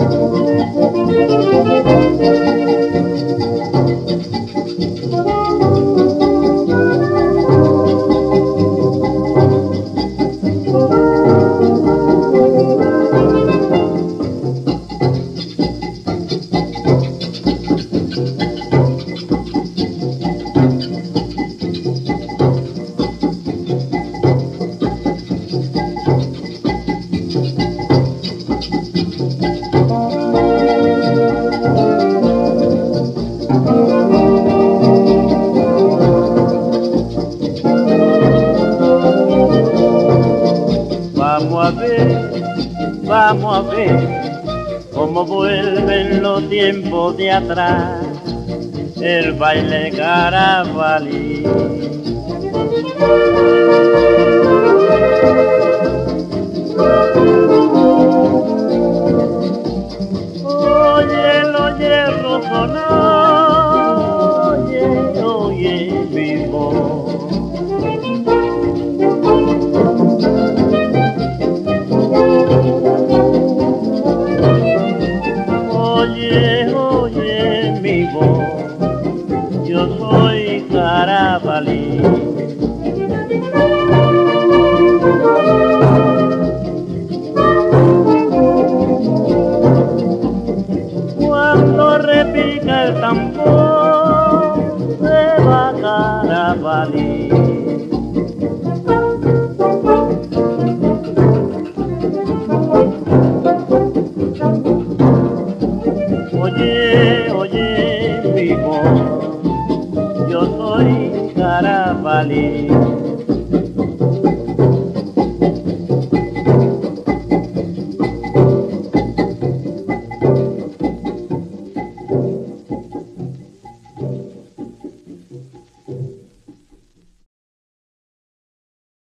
Vamos a ver cómo vuelven los tiempos de atrás, el baile carabalí. Oye los hierros sonar, oye, oye mi voz. Oye, oye mi voz, yo soy Carabalí. Cuando repica el tambor, se va Carabalí. Oye, oye mi voz, yo soy Carabalí.